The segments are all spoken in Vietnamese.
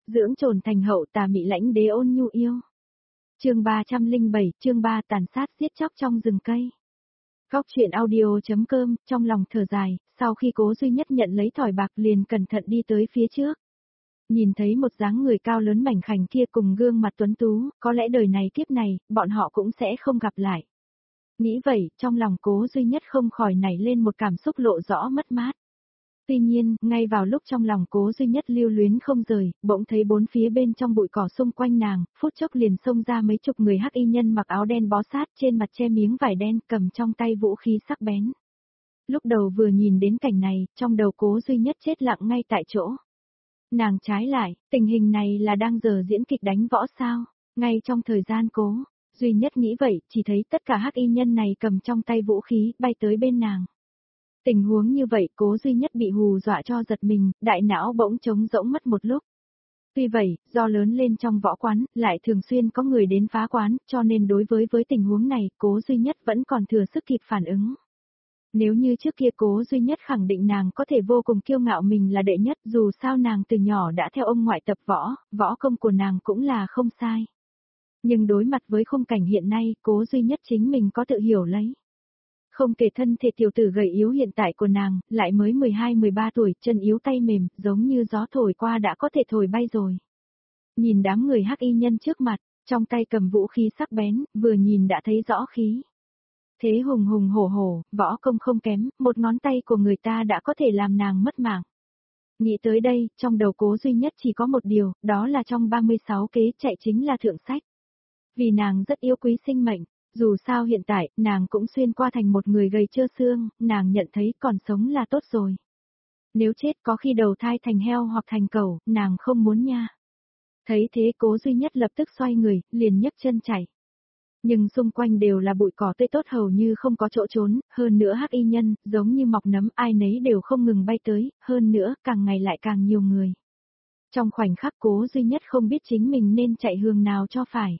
dưỡng trồn thành hậu tà mị lãnh đế ôn nhu yêu. Chương 307, chương 3 tàn sát giết chóc trong rừng cây. Góc truyện audio.com, trong lòng thở dài, sau khi Cố Duy Nhất nhận lấy thỏi bạc liền cẩn thận đi tới phía trước. Nhìn thấy một dáng người cao lớn mảnh khảnh kia cùng gương mặt tuấn tú, có lẽ đời này kiếp này, bọn họ cũng sẽ không gặp lại. Nghĩ vậy, trong lòng Cố Duy Nhất không khỏi nảy lên một cảm xúc lộ rõ mất mát. Tuy nhiên, ngay vào lúc trong lòng Cố Duy Nhất lưu luyến không rời, bỗng thấy bốn phía bên trong bụi cỏ xung quanh nàng, phút chốc liền xông ra mấy chục người hắc y nhân mặc áo đen bó sát trên mặt che miếng vải đen cầm trong tay vũ khí sắc bén. Lúc đầu vừa nhìn đến cảnh này, trong đầu Cố Duy Nhất chết lặng ngay tại chỗ. Nàng trái lại, tình hình này là đang giờ diễn kịch đánh võ sao, ngay trong thời gian Cố Duy Nhất nghĩ vậy, chỉ thấy tất cả hắc y nhân này cầm trong tay vũ khí bay tới bên nàng. Tình huống như vậy Cố Duy Nhất bị hù dọa cho giật mình, đại não bỗng trống rỗng mất một lúc. Tuy vậy, do lớn lên trong võ quán, lại thường xuyên có người đến phá quán, cho nên đối với tình huống này, Cố Duy Nhất vẫn còn thừa sức kịp phản ứng. Nếu như trước kia Cố Duy Nhất khẳng định nàng có thể vô cùng kiêu ngạo mình là đệ nhất, dù sao nàng từ nhỏ đã theo ông ngoại tập võ, võ công của nàng cũng là không sai. Nhưng đối mặt với khung cảnh hiện nay, Cố Duy Nhất chính mình có tự hiểu lấy. Không kể thân thể tiểu tử gầy yếu hiện tại của nàng, lại mới 12-13 tuổi, chân yếu tay mềm, giống như gió thổi qua đã có thể thổi bay rồi. Nhìn đám người hắc y nhân trước mặt, trong tay cầm vũ khí sắc bén, vừa nhìn đã thấy rõ khí. Thế hùng hùng hổ hổ, võ công không kém, một ngón tay của người ta đã có thể làm nàng mất mạng. Nghĩ tới đây, trong đầu Cố Duy Nhất chỉ có một điều, đó là trong 36 kế chạy chính là thượng sách. Vì nàng rất yêu quý sinh mệnh. Dù sao hiện tại, nàng cũng xuyên qua thành một người gầy trơ xương, nàng nhận thấy còn sống là tốt rồi. Nếu chết có khi đầu thai thành heo hoặc thành cẩu, nàng không muốn nha. Thấy thế Cố Duy Nhất lập tức xoay người, liền nhấc chân chạy. Nhưng xung quanh đều là bụi cỏ tươi tốt hầu như không có chỗ trốn, hơn nữa hắc y nhân, giống như mọc nấm ai nấy đều không ngừng bay tới, hơn nữa càng ngày lại càng nhiều người. Trong khoảnh khắc Cố Duy Nhất không biết chính mình nên chạy hướng nào cho phải.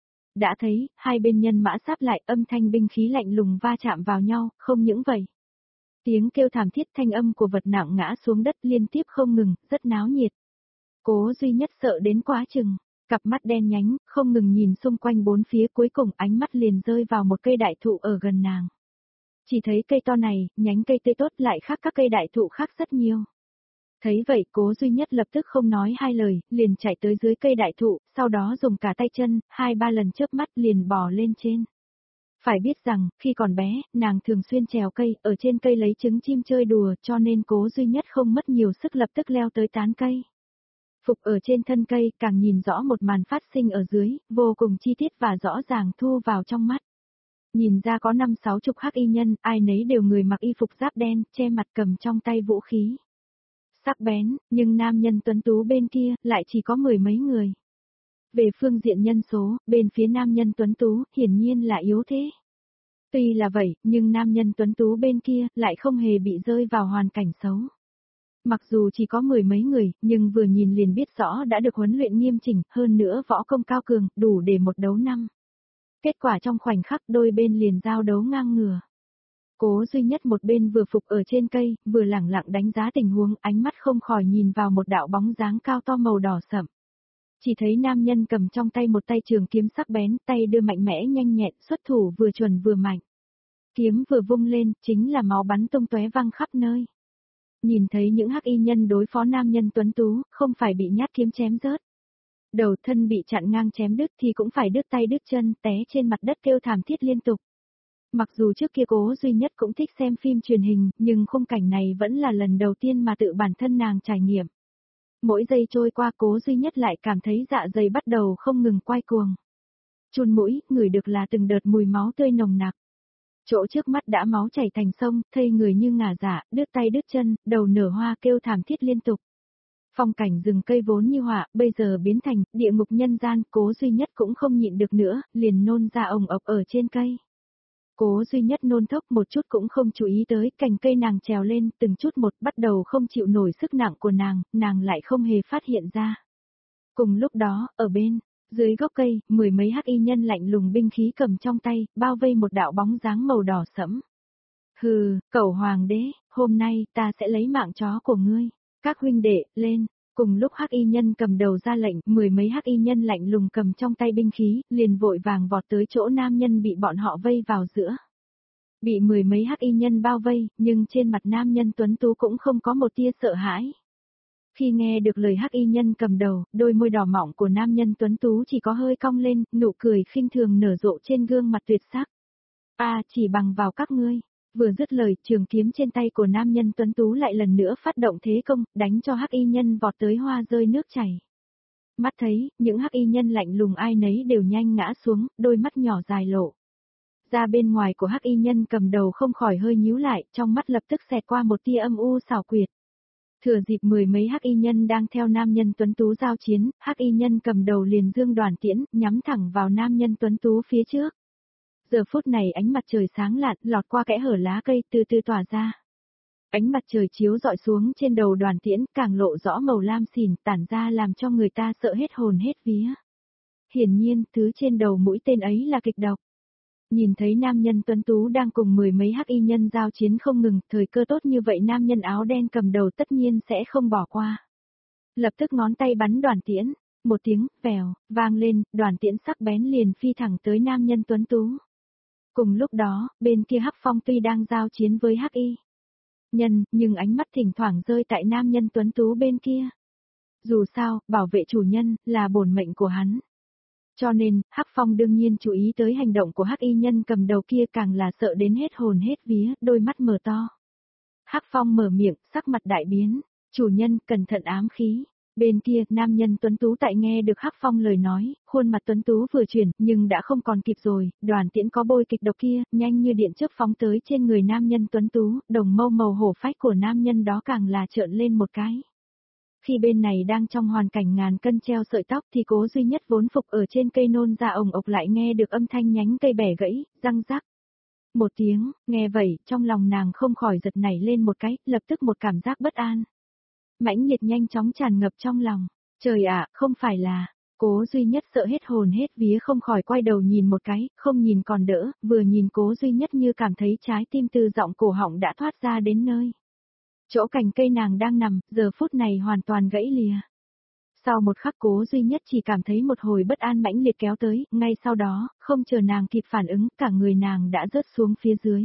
Đã thấy, hai bên nhân mã sáp lại âm thanh binh khí lạnh lùng va chạm vào nhau, không những vậy. Tiếng kêu thảm thiết thanh âm của vật nặng ngã xuống đất liên tiếp không ngừng, rất náo nhiệt. Cố Duy Nhất sợ đến quá chừng, cặp mắt đen nhánh, không ngừng nhìn xung quanh bốn phía cuối cùng ánh mắt liền rơi vào một cây đại thụ ở gần nàng. Chỉ thấy cây to này, nhánh cây tươi tốt lại khác các cây đại thụ khác rất nhiều. Thấy vậy Cố Duy Nhất lập tức không nói hai lời, liền chạy tới dưới cây đại thụ, sau đó dùng cả tay chân, 2-3 lần chớp mắt liền bò lên trên. Phải biết rằng, khi còn bé, nàng thường xuyên trèo cây, ở trên cây lấy trứng chim chơi đùa, cho nên Cố Duy Nhất không mất nhiều sức lập tức leo tới tán cây. Phục ở trên thân cây, càng nhìn rõ một màn phát sinh ở dưới, vô cùng chi tiết và rõ ràng thu vào trong mắt. Nhìn ra có 5-6 chục hắc y nhân, ai nấy đều người mặc y phục giáp đen, che mặt cầm trong tay vũ khí. Sắc bén, nhưng nam nhân tuấn tú bên kia, lại chỉ có 10 mấy người. Về phương diện nhân số, bên phía nam nhân tuấn tú, hiển nhiên là yếu thế. Tuy là vậy, nhưng nam nhân tuấn tú bên kia, lại không hề bị rơi vào hoàn cảnh xấu. Mặc dù chỉ có 10 mấy người, nhưng vừa nhìn liền biết rõ đã được huấn luyện nghiêm chỉnh, hơn nữa võ công cao cường, đủ để một đấu năm. Kết quả trong khoảnh khắc đôi bên liền giao đấu ngang ngửa. Cố Duy Nhất một bên vừa phục ở trên cây, vừa lẳng lặng đánh giá tình huống, ánh mắt không khỏi nhìn vào một đạo bóng dáng cao to màu đỏ sẫm. Chỉ thấy nam nhân cầm trong tay một tay trường kiếm sắc bén, tay đưa mạnh mẽ nhanh nhẹn, xuất thủ vừa chuẩn vừa mạnh. Kiếm vừa vung lên, chính là máu bắn tung tóe văng khắp nơi. Nhìn thấy những hắc y nhân đối phó nam nhân tuấn tú, không phải bị nhát kiếm chém rớt. Đầu thân bị chặn ngang chém đứt thì cũng phải đứt tay đứt chân, té trên mặt đất kêu thảm thiết liên tục. Mặc dù trước kia Cố Duy Nhất cũng thích xem phim truyền hình, nhưng khung cảnh này vẫn là lần đầu tiên mà tự bản thân nàng trải nghiệm. Mỗi giây trôi qua Cố Duy Nhất lại cảm thấy dạ dày bắt đầu không ngừng quay cuồng. Chun mũi, ngửi được là từng đợt mùi máu tươi nồng nặc. Chỗ trước mắt đã máu chảy thành sông, thây người như ngả dạ, đứt tay đứt chân, đầu nở hoa kêu thảm thiết liên tục. Phong cảnh rừng cây vốn như họa, bây giờ biến thành địa ngục nhân gian, Cố Duy Nhất cũng không nhịn được nữa, liền nôn ra ồng ộc ở trên cây. Cố Duy Nhất nôn thốc một chút cũng không chú ý tới cành cây nàng trèo lên, từng chút một bắt đầu không chịu nổi sức nặng của nàng lại không hề phát hiện ra. Cùng lúc đó, ở bên, dưới gốc cây, 10 mấy hắc y nhân lạnh lùng binh khí cầm trong tay, bao vây một đạo bóng dáng màu đỏ sẫm. Hừ, cẩu hoàng đế, hôm nay ta sẽ lấy mạng chó của ngươi, các huynh đệ, lên, Cùng lúc hắc y nhân cầm đầu ra lệnh, mười mấy hắc y nhân lạnh lùng cầm trong tay binh khí, liền vội vàng vọt tới chỗ nam nhân bị bọn họ vây vào giữa. Bị mười mấy hắc y nhân bao vây, nhưng trên mặt nam nhân tuấn tú cũng không có một tia sợ hãi. Khi nghe được lời hắc y nhân cầm đầu, đôi môi đỏ mọng của nam nhân tuấn tú chỉ có hơi cong lên, nụ cười khinh thường nở rộ trên gương mặt tuyệt sắc. Chỉ bằng vào các ngươi. Vừa dứt lời, trường kiếm trên tay của nam nhân tuấn tú lại lần nữa phát động thế công, đánh cho hắc y nhân vọt tới hoa rơi nước chảy. Mắt thấy, những hắc y nhân lạnh lùng ai nấy đều nhanh ngã xuống, đôi mắt nhỏ dài lộ. Ra bên ngoài của hắc y nhân cầm đầu không khỏi hơi nhíu lại, trong mắt lập tức xẹt qua một tia âm u xảo quyệt. Thừa dịp mười mấy hắc y nhân đang theo nam nhân tuấn tú giao chiến, hắc y nhân cầm đầu liền dương đoàn tiễn, nhắm thẳng vào nam nhân tuấn tú phía trước. Giờ phút này ánh mặt trời sáng lạn, lọt qua kẽ hở lá cây, từ từ tỏa ra. Ánh mặt trời chiếu dọi xuống trên đầu đoàn tiễn, càng lộ rõ màu lam xỉn, tản ra làm cho người ta sợ hết hồn hết vía. Hiển nhiên, thứ trên đầu mũi tên ấy là kịch độc. Nhìn thấy nam nhân tuấn tú đang cùng mười mấy hắc y nhân giao chiến không ngừng, thời cơ tốt như vậy nam nhân áo đen cầm đầu tất nhiên sẽ không bỏ qua. Lập tức ngón tay bắn đoàn tiễn, một tiếng, vèo, vang lên, đoàn tiễn sắc bén liền phi thẳng tới nam nhân tuấn tú. Cùng lúc đó, bên kia Hắc Phong tuy đang giao chiến với Hắc Y nhân, nhưng ánh mắt thỉnh thoảng rơi tại nam nhân tuấn tú bên kia. Dù sao, bảo vệ chủ nhân, là bổn mệnh của hắn. Cho nên, Hắc Phong đương nhiên chú ý tới hành động của Hắc Y nhân cầm đầu kia càng là sợ đến hết hồn hết vía, đôi mắt mở to. Hắc Phong mở miệng, sắc mặt đại biến, chủ nhân, cẩn thận ám khí. Bên kia, nam nhân tuấn tú tại nghe được Hắc Phong lời nói, khuôn mặt tuấn tú vừa chuyển, nhưng đã không còn kịp rồi, đoàn tiễn có bôi kịch độc kia, nhanh như điện chớp phóng tới trên người nam nhân tuấn tú, đồng mâu màu hổ phách của nam nhân đó càng là trợn lên một cái. Khi bên này đang trong hoàn cảnh ngàn cân treo sợi tóc thì Cố Duy Nhất vốn phục ở trên cây nôn ra ồng ộc lại nghe được âm thanh nhánh cây bẻ gãy, răng rắc. Một tiếng, nghe vậy, trong lòng nàng không khỏi giật nảy lên một cái, lập tức một cảm giác bất an. Mãnh liệt nhanh chóng tràn ngập trong lòng. Trời ạ, không phải là, Cố Duy Nhất sợ hết hồn hết vía không khỏi quay đầu nhìn một cái, không nhìn còn đỡ, vừa nhìn Cố Duy Nhất như cảm thấy trái tim từ giọng cổ họng đã thoát ra đến nơi. Chỗ cành cây nàng đang nằm, giờ phút này hoàn toàn gãy lìa. Sau một khắc Cố Duy Nhất chỉ cảm thấy một hồi bất an mãnh liệt kéo tới, ngay sau đó, không chờ nàng kịp phản ứng, cả người nàng đã rớt xuống phía dưới.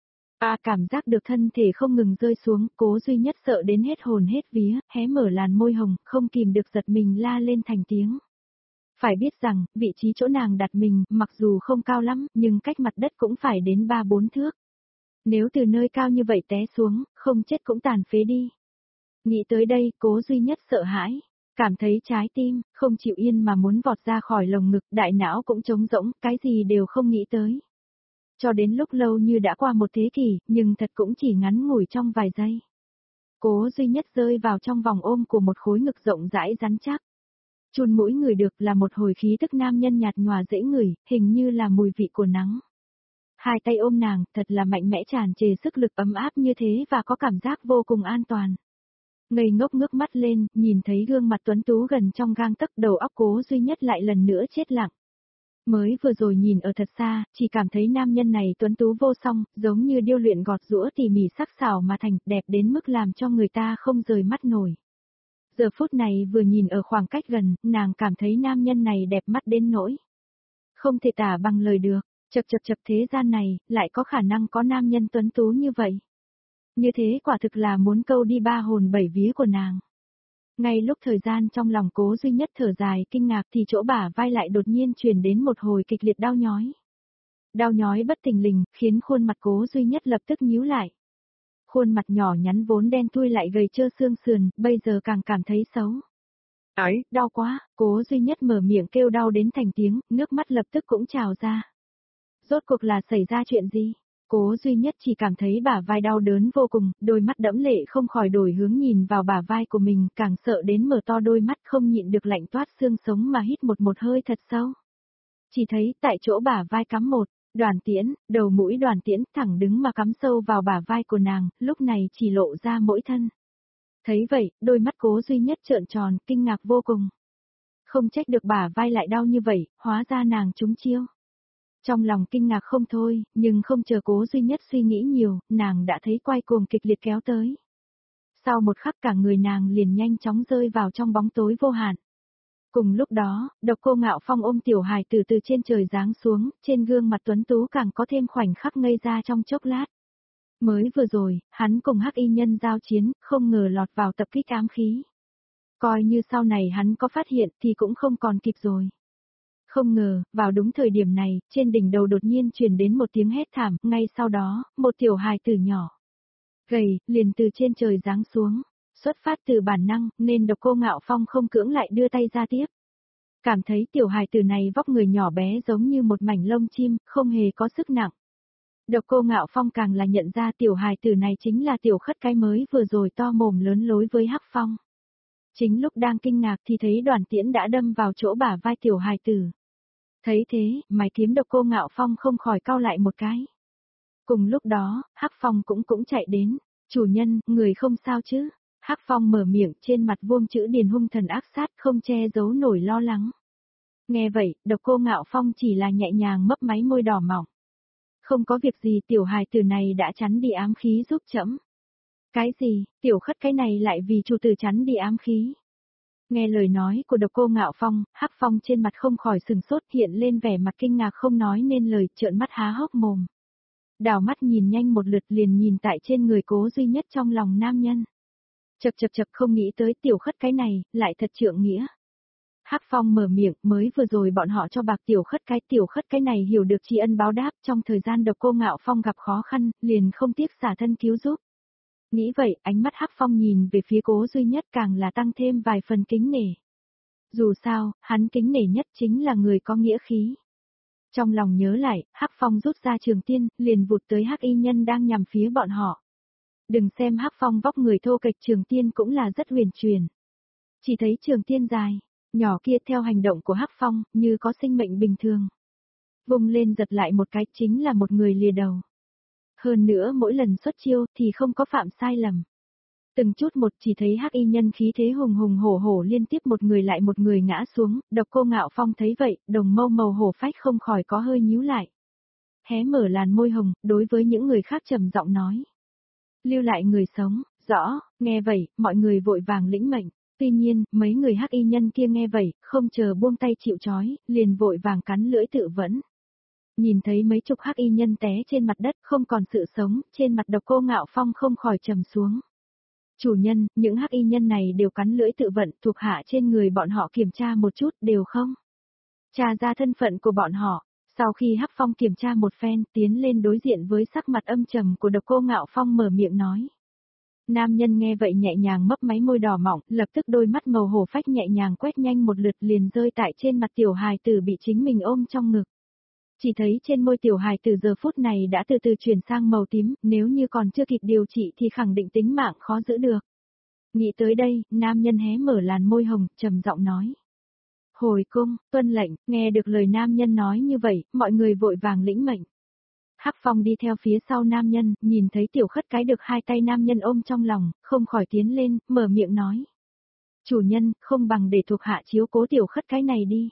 Cảm giác được thân thể không ngừng rơi xuống, Cố Duy Nhất sợ đến hết hồn hết vía, hé mở làn môi hồng, không kìm được giật mình la lên thành tiếng. Phải biết rằng, vị trí chỗ nàng đặt mình, mặc dù không cao lắm, nhưng cách mặt đất cũng phải đến 3-4 thước. Nếu từ nơi cao như vậy té xuống, không chết cũng tàn phế đi. Nghĩ tới đây, Cố Duy Nhất sợ hãi, cảm thấy trái tim, không chịu yên mà muốn vọt ra khỏi lồng ngực, đại não cũng trống rỗng, cái gì đều không nghĩ tới. Cho đến lúc lâu như đã qua một thế kỷ, nhưng thật cũng chỉ ngắn ngủi trong vài giây. Cố Duy Nhất rơi vào trong vòng ôm của một khối ngực rộng rãi rắn chắc. Chun mũi người được là một hồi khí tức nam nhân nhạt nhòa dễ ngửi, hình như là mùi vị của nắng. Hai tay ôm nàng, thật là mạnh mẽ tràn trề sức lực ấm áp như thế và có cảm giác vô cùng an toàn. Ngây ngốc ngước mắt lên, nhìn thấy gương mặt tuấn tú gần trong gang tấc, đầu óc Cố Duy Nhất lại lần nữa chết lặng. Mới vừa rồi nhìn ở thật xa, chỉ cảm thấy nam nhân này tuấn tú vô song, giống như điêu luyện gọt giũa tỉ mỉ sắc sảo mà thành, đẹp đến mức làm cho người ta không rời mắt nổi. Giờ phút này vừa nhìn ở khoảng cách gần, nàng cảm thấy nam nhân này đẹp mắt đến nỗi không thể tả bằng lời được, chập thế gian này, lại có khả năng có nam nhân tuấn tú như vậy. Như thế quả thực là muốn câu đi ba hồn bảy vía của nàng. Ngay lúc thời gian trong lòng Cố Duy Nhất thở dài kinh ngạc thì chỗ bả vai lại đột nhiên truyền đến một hồi kịch liệt đau nhói. Đau nhói bất thình lình, khiến khuôn mặt Cố Duy Nhất lập tức nhíu lại. Khuôn mặt nhỏ nhắn vốn đen thui lại gầy trơ xương sườn, bây giờ càng cảm thấy xấu. Ấy, đau quá, Cố Duy Nhất mở miệng kêu đau đến thành tiếng, nước mắt lập tức cũng trào ra. Rốt cuộc là xảy ra chuyện gì? Cố Duy Nhất chỉ cảm thấy bả vai đau đớn vô cùng, đôi mắt đẫm lệ không khỏi đổi hướng nhìn vào bả vai của mình, càng sợ đến mở to đôi mắt không nhịn được lạnh toát xương sống mà hít một hơi thật sâu. Chỉ thấy tại chỗ bả vai cắm một đoàn tiễn, đầu mũi đoàn tiễn thẳng đứng mà cắm sâu vào bả vai của nàng, lúc này chỉ lộ ra mỗi thân. Thấy vậy, đôi mắt Cố Duy Nhất trợn tròn, kinh ngạc vô cùng. Không trách được bả vai lại đau như vậy, hóa ra nàng trúng chiêu. Trong lòng kinh ngạc không thôi, nhưng không chờ Cố Duy Nhất suy nghĩ nhiều, nàng đã thấy quai cuồng kịch liệt kéo tới. Sau một khắc cả người nàng liền nhanh chóng rơi vào trong bóng tối vô hạn. Cùng lúc đó, Độc Cô Ngạo Phong ôm tiểu hài từ từ trên trời giáng xuống, trên gương mặt tuấn tú càng có thêm khoảnh khắc ngây ra trong chốc lát. Mới vừa rồi, hắn cùng hắc y nhân giao chiến, không ngờ lọt vào tập kích ám khí. Coi như sau này hắn có phát hiện thì cũng không còn kịp rồi. Không ngờ, vào đúng thời điểm này, trên đỉnh đầu đột nhiên truyền đến một tiếng hét thảm, ngay sau đó, một tiểu hài tử nhỏ. Gầy, liền từ trên trời giáng xuống. Xuất phát từ bản năng, nên Độc Cô Ngạo Phong không cưỡng lại đưa tay ra tiếp. Cảm thấy tiểu hài tử này vóc người nhỏ bé giống như một mảnh lông chim, không hề có sức nặng. Độc Cô Ngạo Phong càng là nhận ra tiểu hài tử này chính là tiểu khất cái mới vừa rồi to mồm lớn lối với Hắc Phong. Chính lúc đang kinh ngạc thì thấy đoàn tiễn đã đâm vào chỗ bả vai tiểu hài tử. Thấy thế, mày kiếm Độc Cô Ngạo Phong không khỏi cau lại một cái. Cùng lúc đó, Hắc Phong cũng chạy đến. Chủ nhân, người không sao chứ? Hắc Phong mở miệng, trên mặt vuông chữ điền hung thần ác sát, không che giấu nổi lo lắng. Nghe vậy, Độc Cô Ngạo Phong chỉ là nhẹ nhàng mấp máy môi đỏ mỏng. Không có việc gì, tiểu hài tử này đã chắn đi ám khí giúp trẫm. Cái gì, tiểu khất cái này lại vì chủ tử chắn đi ám khí. Nghe lời nói của Độc Cô Ngạo Phong, Hắc Phong trên mặt không khỏi sừng sốt, hiện lên vẻ mặt kinh ngạc không nói nên lời, trợn mắt há hốc mồm. Đảo mắt nhìn nhanh một lượt liền nhìn tại trên người Cố Duy Nhất trong lòng nam nhân. Chập không nghĩ tới tiểu khất cái này, lại thật trượng nghĩa. Hắc Phong mở miệng, mới vừa rồi bọn họ cho bạc tiểu khất cái này hiểu được tri ân báo đáp, trong thời gian Độc Cô Ngạo Phong gặp khó khăn, liền không tiếc xả thân cứu giúp. Nghĩ vậy, ánh mắt Hắc Phong nhìn về phía Cố Duy Nhất càng là tăng thêm vài phần kính nể. Dù sao, hắn kính nể nhất chính là người có nghĩa khí. Trong lòng nhớ lại, Hắc Phong rút ra trường tiên, liền vụt tới Hắc y nhân đang nhằm phía bọn họ. Đừng xem Hắc Phong vóc người thô kệch, trường tiên cũng là rất huyền truyền. Chỉ thấy trường tiên dài, nhỏ kia theo hành động của Hắc Phong, như có sinh mệnh bình thường. Vùng lên giật lại một cái, chính là một người lìa đầu. Hơn nữa mỗi lần xuất chiêu thì không có phạm sai lầm. Từng chút một chỉ thấy Hắc y nhân khí thế hùng hùng hổ hổ liên tiếp một người lại một người ngã xuống, Độc Cô Ngạo Phong thấy vậy, đồng mâu màu hổ phách không khỏi có hơi nhíu lại. Hé mở làn môi hồng, đối với những người khác trầm giọng nói. Lưu lại người sống, rõ, nghe vậy, mọi người vội vàng lĩnh mệnh. Tuy nhiên, mấy người Hắc y nhân kia nghe vậy, không chờ buông tay chịu trói, liền vội vàng cắn lưỡi tự vẫn. Nhìn thấy mấy chục Hắc y nhân té trên mặt đất không còn sự sống, trên mặt Độc Cô Ngạo Phong không khỏi trầm xuống. Chủ nhân, những Hắc y nhân này đều cắn lưỡi tự vận, thuộc hạ trên người bọn họ kiểm tra một chút, đều không tra ra thân phận của bọn họ. Sau khi Hắc Phong kiểm tra một phen, tiến lên đối diện với sắc mặt âm trầm của Độc Cô Ngạo Phong mở miệng nói. Nam nhân nghe vậy nhẹ nhàng mấp máy môi đỏ mỏng, lập tức đôi mắt màu hổ phách nhẹ nhàng quét nhanh một lượt liền rơi tại trên mặt tiểu hài tử bị chính mình ôm trong ngực. Chỉ thấy trên môi tiểu hài tử giờ phút này đã từ từ chuyển sang màu tím, nếu như còn chưa kịp điều trị thì khẳng định tính mạng khó giữ được. Nghĩ tới đây, nam nhân hé mở làn môi hồng, trầm giọng nói. Hồi cung, tuân lệnh, nghe được lời nam nhân nói như vậy, mọi người vội vàng lĩnh mệnh. Hắc Phong đi theo phía sau nam nhân, nhìn thấy tiểu khất cái được hai tay nam nhân ôm trong lòng, không khỏi tiến lên, mở miệng nói. Chủ nhân, không bằng để thuộc hạ chiếu cố tiểu khất cái này đi.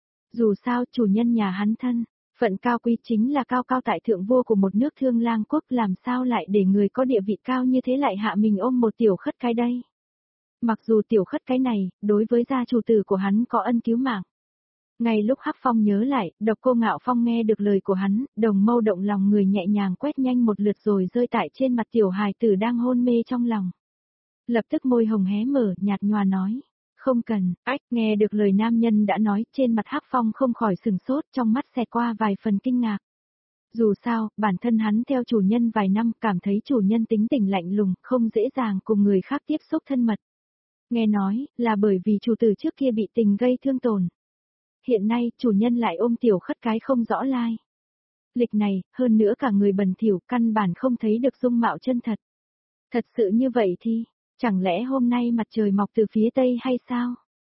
Dù sao, chủ nhân nhà hắn thân, phận cao quý chính là cao cao tại thượng vua của một nước Thương Lang quốc, làm sao lại để người có địa vị cao như thế lại hạ mình ôm một tiểu khất cái đây. Mặc dù tiểu khất cái này, đối với gia chủ tử của hắn có ân cứu mạng. Ngay lúc Hắc Phong nhớ lại, Độc Cô Ngạo Phong nghe được lời của hắn, đồng mâu động lòng người nhẹ nhàng quét nhanh một lượt rồi rơi tại trên mặt tiểu hài tử đang hôn mê trong lòng. Lập tức môi hồng hé mở, nhạt nhòa nói. Không cần, nghe được lời nam nhân đã nói, trên mặt Hắc Phong không khỏi sừng sốt, trong mắt xẹt qua vài phần kinh ngạc. Dù sao, bản thân hắn theo chủ nhân vài năm, cảm thấy chủ nhân tính tình lạnh lùng, không dễ dàng cùng người khác tiếp xúc thân mật. Nghe nói, là bởi vì chủ tử trước kia bị tình gây thương tổn. Hiện nay, chủ nhân lại ôm tiểu khất cái không rõ lai lịch này, hơn nữa cả người bẩn thỉu, căn bản không thấy được dung mạo chân thật. Thật sự như vậy thì, chẳng lẽ hôm nay mặt trời mọc từ phía tây hay sao?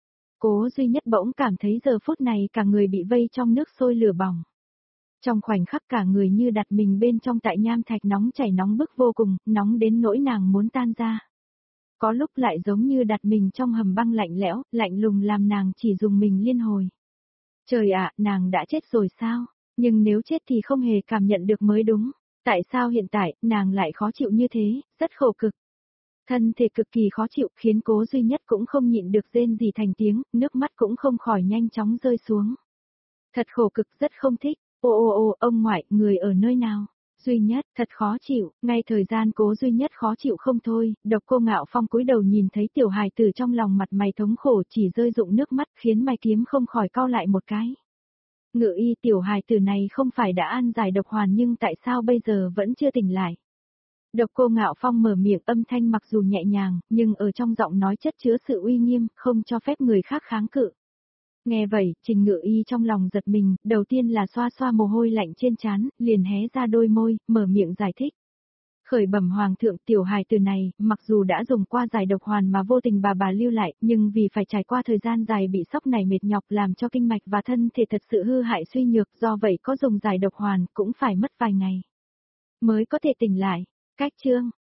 Cố Duy Nhất bỗng cảm thấy giờ phút này cả người bị vây trong nước sôi lửa bỏng. Trong khoảnh khắc cả người như đặt mình bên trong tại nham thạch nóng chảy nóng bức vô cùng, nóng đến nỗi nàng muốn tan ra. Có lúc lại giống như đặt mình trong hầm băng lạnh lẽo, lạnh lùng làm nàng chỉ dùng mình liên hồi. Trời ạ, nàng đã chết rồi sao? Nhưng nếu chết thì không hề cảm nhận được mới đúng. Tại sao hiện tại, nàng lại khó chịu như thế, rất khổ cực. Thân thể cực kỳ khó chịu khiến Cố Duy Nhất cũng không nhịn được rên gì thành tiếng, nước mắt cũng không khỏi nhanh chóng rơi xuống. Thật khổ cực, rất không thích. Ô, ông ngoại, người ở nơi nào? Duy Nhất, thật khó chịu, ngay thời gian Cố Duy Nhất khó chịu không thôi, Độc Cô Ngạo Phong cúi đầu nhìn thấy tiểu hài tử trong lòng mặt mày thống khổ chỉ rơi rụng nước mắt khiến Mai Kiếm không khỏi cau lại một cái. Ngự y tiểu hài tử này không phải đã an giải độc hoàn nhưng tại sao bây giờ vẫn chưa tỉnh lại? Độc Cô Ngạo Phong mở miệng âm thanh mặc dù nhẹ nhàng, nhưng ở trong giọng nói chất chứa sự uy nghiêm, không cho phép người khác kháng cự. Nghe vậy, Trình Ngự Y trong lòng giật mình, đầu tiên là xoa xoa mồ hôi lạnh trên trán, liền hé ra đôi môi, mở miệng giải thích. Khởi bẩm hoàng thượng, tiểu hài từ này, mặc dù đã dùng qua giải độc hoàn mà vô tình bà lưu lại, nhưng vì phải trải qua thời gian dài bị sốc này mệt nhọc làm cho kinh mạch và thân thể thật sự hư hại suy nhược, do vậy có dùng giải độc hoàn cũng phải mất vài ngày mới có thể tỉnh lại. Cách chương